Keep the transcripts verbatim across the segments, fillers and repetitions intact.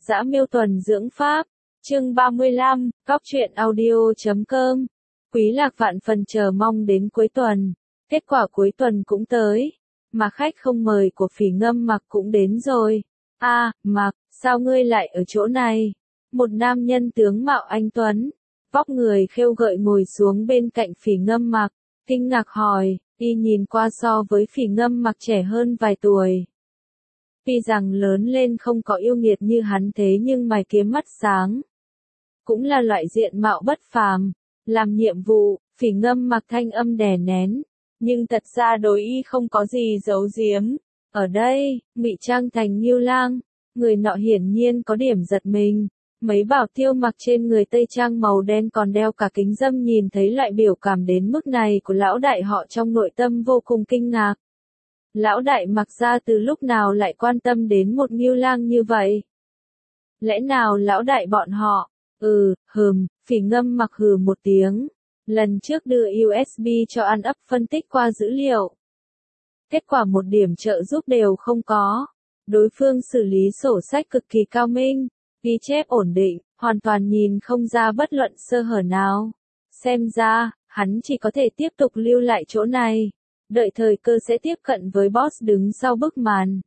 Dã Miêu Tuần Dưỡng Pháp, chương ba mươi lăm, Cóc truyện audio chấm com. Quý Lạc vạn phần chờ mong đến cuối tuần. Kết quả cuối tuần cũng tới. Mà khách không mời của Phỉ Ngâm Mặc cũng đến rồi. A, à, Mặc, sao ngươi lại ở chỗ này? Một nam nhân tướng mạo anh tuấn, vóc người khêu gợi ngồi xuống bên cạnh Phỉ Ngâm Mặc, kinh ngạc hỏi, y nhìn qua so với Phỉ Ngâm Mặc trẻ hơn vài tuổi. Tuy rằng lớn lên không có yêu nghiệt như hắn thế nhưng mày kiếm mắt sáng. Cũng là loại diện mạo bất phàm. Làm nhiệm vụ, Phỉ Ngâm Mặc thanh âm đè nén. Nhưng thật ra đối y không có gì giấu giếm. Ở đây, ngụy trang thành Ngưu Lang. Người nọ hiển nhiên có điểm giật mình. Mấy bảo tiêu mặc trên người tây trang màu đen còn đeo cả kính râm nhìn thấy loại biểu cảm đến mức này của lão đại họ trong nội tâm vô cùng kinh ngạc. Lão đại Mặc ra từ lúc nào lại quan tâm đến một Ngưu Lang như vậy? Lẽ nào lão đại bọn họ? Ừ, hừm, Phỉ Ngâm Mặc hừ một tiếng. Lần trước đưa u ét bê cho An ấp phân tích qua dữ liệu. Kết quả một điểm trợ giúp đều không có. Đối phương xử lý sổ sách cực kỳ cao minh, ghi chép ổn định, hoàn toàn nhìn không ra bất luận sơ hở nào. Xem ra, hắn chỉ có thể tiếp tục lưu lại chỗ này. Đợi thời cơ sẽ tiếp cận với boss đứng sau bức màn.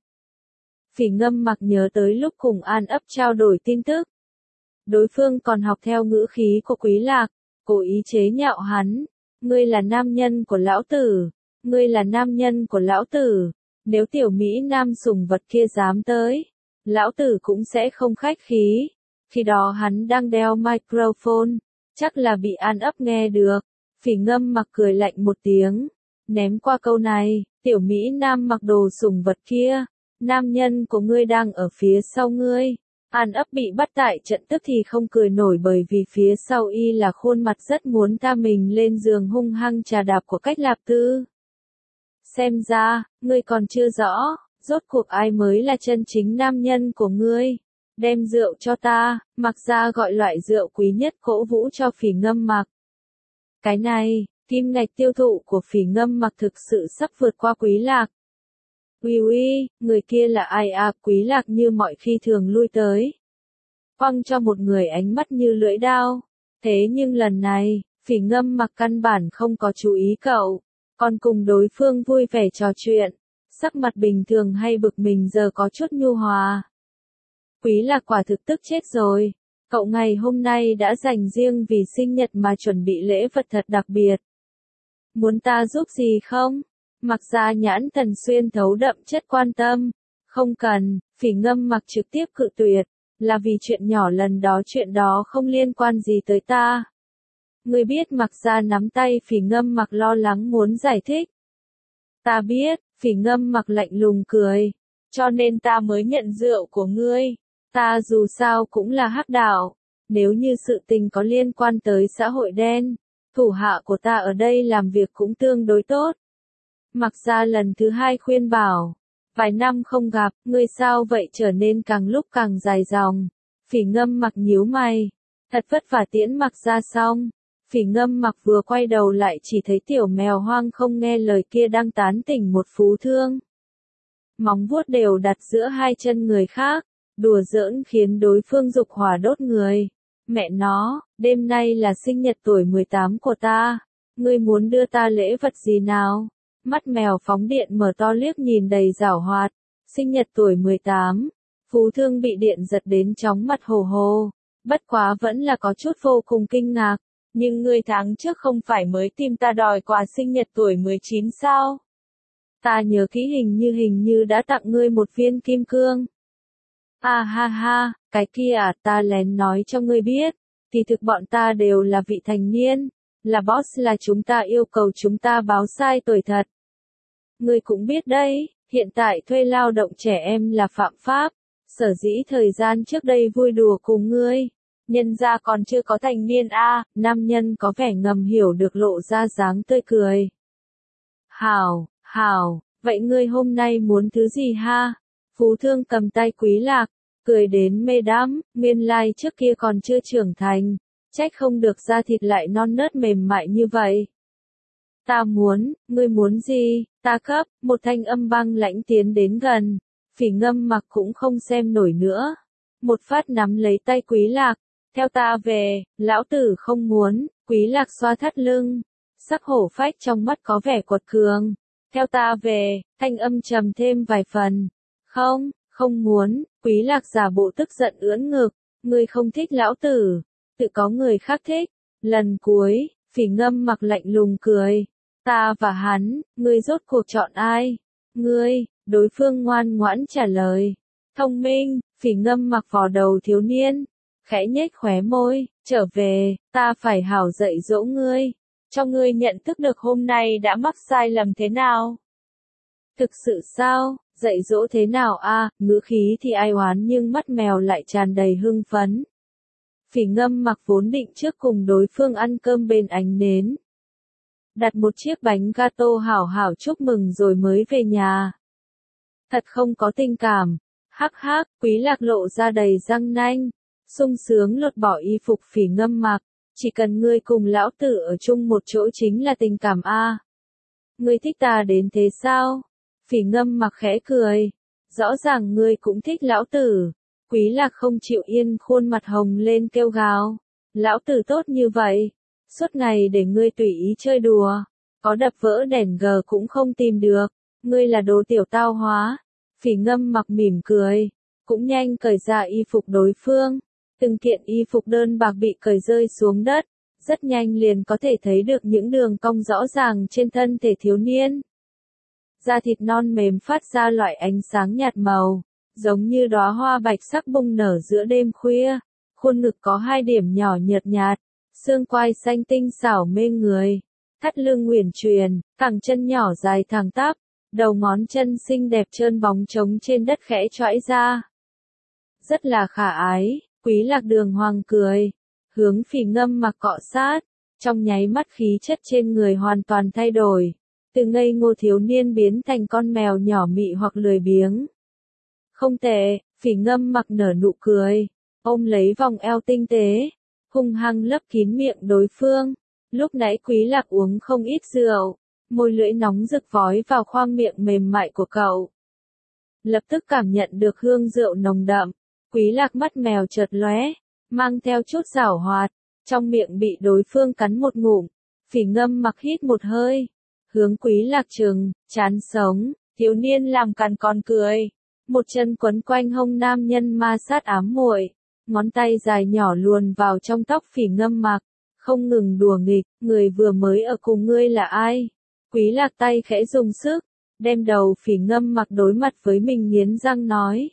Phỉ Ngâm Mặc nhớ tới lúc cùng An ấp trao đổi tin tức. Đối phương còn học theo ngữ khí của Quý Lạc, cố ý chế nhạo hắn. Ngươi là nam nhân của lão tử. Ngươi là nam nhân của lão tử. Nếu tiểu Mỹ Nam sùng vật kia dám tới, lão tử cũng sẽ không khách khí. Khi đó hắn đang đeo microphone, chắc là bị An ấp nghe được. Phỉ Ngâm Mặc cười lạnh một tiếng. Ném qua câu này, tiểu Mỹ Nam mặc đồ sùng vật kia, nam nhân của ngươi đang ở phía sau ngươi. An ấp bị bắt tại trận tức thì không cười nổi bởi vì phía sau y là khuôn mặt rất muốn tha mình lên giường hung hăng trà đạp của Cách Lạp Tư. Xem ra, ngươi còn chưa rõ, rốt cuộc ai mới là chân chính nam nhân của ngươi. Đem rượu cho ta, Mặc ra gọi loại rượu quý nhất cổ vũ cho Phỉ Ngâm Mặc. Cái này, kim ngạch tiêu thụ của Phỉ Ngâm Mặc thực sự sắp vượt qua Quý Lạc. Uy uy, người kia là ai à? Quý Lạc như mọi khi thường lui tới. Quăng cho một người ánh mắt như lưỡi dao. Thế nhưng lần này, Phỉ Ngâm Mặc căn bản không có chú ý cậu. Còn cùng đối phương vui vẻ trò chuyện. Sắc mặt bình thường hay bực mình giờ có chút nhu hòa. Quý Lạc quả thực tức chết rồi. Cậu ngày hôm nay đã dành riêng vì sinh nhật mà chuẩn bị lễ vật thật đặc biệt. Muốn ta giúp gì không? Mặc ra nhãn Thần Xuyên thấu đậm chất quan tâm. Không cần, Phỉ Ngâm Mặc trực tiếp cự tuyệt. Là vì chuyện nhỏ lần đó chuyện đó không liên quan gì tới ta. Ngươi biết Mặc ra nắm tay Phỉ Ngâm Mặc lo lắng muốn giải thích. Ta biết, Phỉ Ngâm Mặc lạnh lùng cười. Cho nên ta mới nhận rượu của ngươi. Ta dù sao cũng là hắc đạo. Nếu như sự tình có liên quan tới xã hội đen, thủ hạ của ta ở đây làm việc cũng tương đối tốt. Mặc ra lần thứ hai khuyên bảo. Vài năm không gặp, ngươi sao vậy trở nên càng lúc càng dài dòng. Phỉ Ngâm Mặc nhíu mày. Thật vất vả tiễn Mặc ra xong. Phỉ Ngâm Mặc vừa quay đầu lại chỉ thấy tiểu mèo hoang không nghe lời kia đang tán tỉnh một phú thương. Móng vuốt đều đặt giữa hai chân người khác. Đùa giỡn khiến đối phương dục hỏa đốt người. Mẹ nó, đêm nay là sinh nhật tuổi mười tám của ta. Ngươi muốn đưa ta lễ vật gì nào? Mắt mèo phóng điện mở to liếc nhìn đầy giảo hoạt. Sinh nhật tuổi mười tám. Phú thương bị điện giật đến chóng mặt hồ hồ. Bất quá vẫn là có chút vô cùng kinh ngạc. Nhưng ngươi tháng trước không phải mới tìm ta đòi quà sinh nhật tuổi mười chín sao? Ta nhớ kỹ hình như hình như đã tặng ngươi một viên kim cương. À ha ha, cái kia à, ta lén nói cho ngươi biết, thì thực bọn ta đều là vị thành niên, là boss là chúng ta yêu cầu chúng ta báo sai tuổi thật. Ngươi cũng biết đấy, hiện tại thuê lao động trẻ em là phạm pháp, sở dĩ thời gian trước đây vui đùa cùng ngươi, nhân ra còn chưa có thành niên a, à, nam nhân có vẻ ngầm hiểu được lộ ra dáng tươi cười. Hảo, hảo, vậy ngươi hôm nay muốn thứ gì ha? Phú thương cầm tay Quý Lạc, cười đến mê đắm, nguyên lai trước kia còn chưa trưởng thành, trách không được da thịt lại non nớt mềm mại như vậy. Ta muốn, ngươi muốn gì, ta cấp, một thanh âm băng lãnh tiến đến gần, Phỉ Ngâm Mặc cũng không xem nổi nữa. một phát nắm lấy tay Quý Lạc, theo ta về, lão tử không muốn, Quý Lạc xoa thắt lưng, sắc hổ phách trong mắt có vẻ quật cường, theo ta về, thanh âm trầm thêm vài phần, không, không muốn, Quý Lạc giả bộ tức giận ưỡn ngực, ngươi không thích lão tử, tự có người khác thích, lần cuối, Phỉ Ngâm Mặc lạnh lùng cười, ta và hắn, ngươi rốt cuộc chọn ai, ngươi, đối phương ngoan ngoãn trả lời, thông minh, Phỉ Ngâm Mặc vò đầu thiếu niên, khẽ nhếch khóe môi, trở về, ta phải hảo dạy dỗ ngươi, cho ngươi nhận thức được hôm nay đã mắc sai lầm thế nào. Thực sự sao, dạy dỗ thế nào a? À, ngữ khí thì ai oán nhưng mắt mèo lại tràn đầy hưng phấn. Phỉ Ngâm Mặc vốn định trước cùng đối phương ăn cơm bên ánh nến. Đặt một chiếc bánh gato hảo hảo chúc mừng rồi mới về nhà. Thật không có tình cảm. Hắc hắc, Quý Lạc lộ ra đầy răng nanh, sung sướng lột bỏ y phục Phỉ Ngâm Mặc, chỉ cần ngươi cùng lão tử ở chung một chỗ chính là tình cảm a. À. Ngươi thích ta đến thế sao? Phỉ Ngâm Mặc khẽ cười, rõ ràng ngươi cũng thích lão tử. Quý Lạc không chịu yên, khuôn mặt hồng lên kêu gào, lão tử tốt như vậy, suốt ngày để ngươi tùy ý chơi đùa, có đập vỡ đèn gờ cũng không tìm được, ngươi là đồ tiểu tao hóa. Phỉ Ngâm Mặc mỉm cười, cũng nhanh cởi ra y phục đối phương, từng kiện y phục đơn bạc bị cởi rơi xuống đất, rất nhanh liền có thể thấy được những đường cong rõ ràng trên thân thể thiếu niên. Da thịt non mềm phát ra loại ánh sáng nhạt màu, giống như đóa hoa bạch sắc bung nở giữa đêm khuya, khuôn ngực có hai điểm nhỏ nhợt nhạt, xương quai xanh tinh xảo mê người, thắt lưng uyển chuyển, cẳng chân nhỏ dài thẳng tắp, đầu ngón chân xinh đẹp trơn bóng trống trên đất khẽ chõi ra. Rất là khả ái, Quý Lạc đường hoàng cười, hướng Phỉ Ngâm Mặc cọ sát, trong nháy mắt khí chất trên người hoàn toàn thay đổi, từ ngây ngô thiếu niên biến thành con mèo nhỏ mị hoặc lười biếng. Không tệ, Phỉ Ngâm Mặc nở nụ cười, ôm lấy vòng eo tinh tế, hung hăng lấp kín miệng đối phương. Lúc nãy Quý Lạc uống không ít rượu, môi lưỡi nóng rực vói vào khoang miệng mềm mại của cậu. Lập tức cảm nhận được hương rượu nồng đậm, Quý Lạc mắt mèo chợt lóe, mang theo chút giảo hoạt, trong miệng bị đối phương cắn một ngụm. Phỉ Ngâm Mặc hít một hơi, hướng Quý Lạc trừng, chán sống, thiếu niên làm càn còn cười. Một chân quấn quanh hông nam nhân ma sát ám muội, ngón tay dài nhỏ luồn vào trong tóc Phỉ Ngâm Mặc, không ngừng đùa nghịch, người vừa mới ở cùng ngươi là ai? Quý Lạc tay khẽ dùng sức, đem đầu Phỉ Ngâm Mặc đối mặt với mình nghiến răng nói.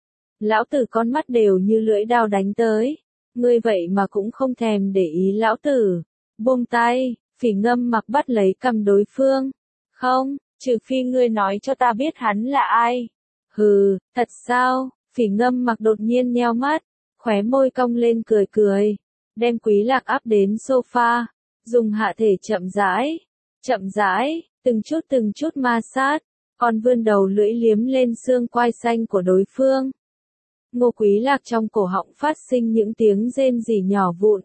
Lão tử con mắt đều như lưỡi dao đánh tới, ngươi vậy mà cũng không thèm để ý lão tử. Buông tay, Phỉ Ngâm Mặc bắt lấy cầm đối phương. Không, trừ phi ngươi nói cho ta biết hắn là ai. Hừ, thật sao? Phỉ Ngâm Mặc đột nhiên nheo mắt, khóe môi cong lên cười cười, đem Quý Lạc áp đến sofa, dùng hạ thể chậm rãi, chậm rãi, từng chút từng chút ma sát, còn vươn đầu lưỡi liếm lên xương quai xanh của đối phương. Ngô Quý Lạc trong cổ họng phát sinh những tiếng rên rỉ nhỏ vụn,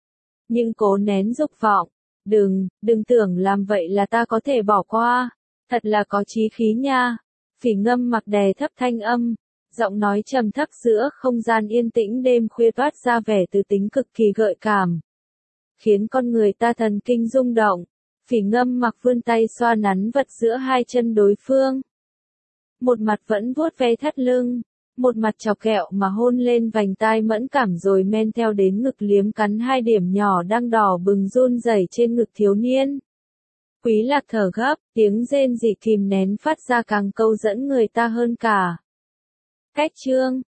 nhưng cố nén dục vọng, đừng, đừng tưởng làm vậy là ta có thể bỏ qua, thật là có chí khí nha. Phỉ Ngâm Mặc đè thấp thanh âm, giọng nói trầm thấp giữa không gian yên tĩnh đêm khuya toát ra vẻ từ tính cực kỳ gợi cảm, khiến con người ta thần kinh rung động. Phỉ Ngâm Mặc vươn tay xoa nắn vật giữa hai chân đối phương, một mặt vẫn vuốt ve thắt lưng, một mặt chọc ghẹo mà hôn lên vành tai mẫn cảm rồi men theo đến ngực liếm cắn hai điểm nhỏ đang đỏ bừng run rẩy trên ngực thiếu niên. Quý Lạc thở gấp, tiếng rên rỉ kìm nén phát ra càng câu dẫn người ta hơn cả. Cách chương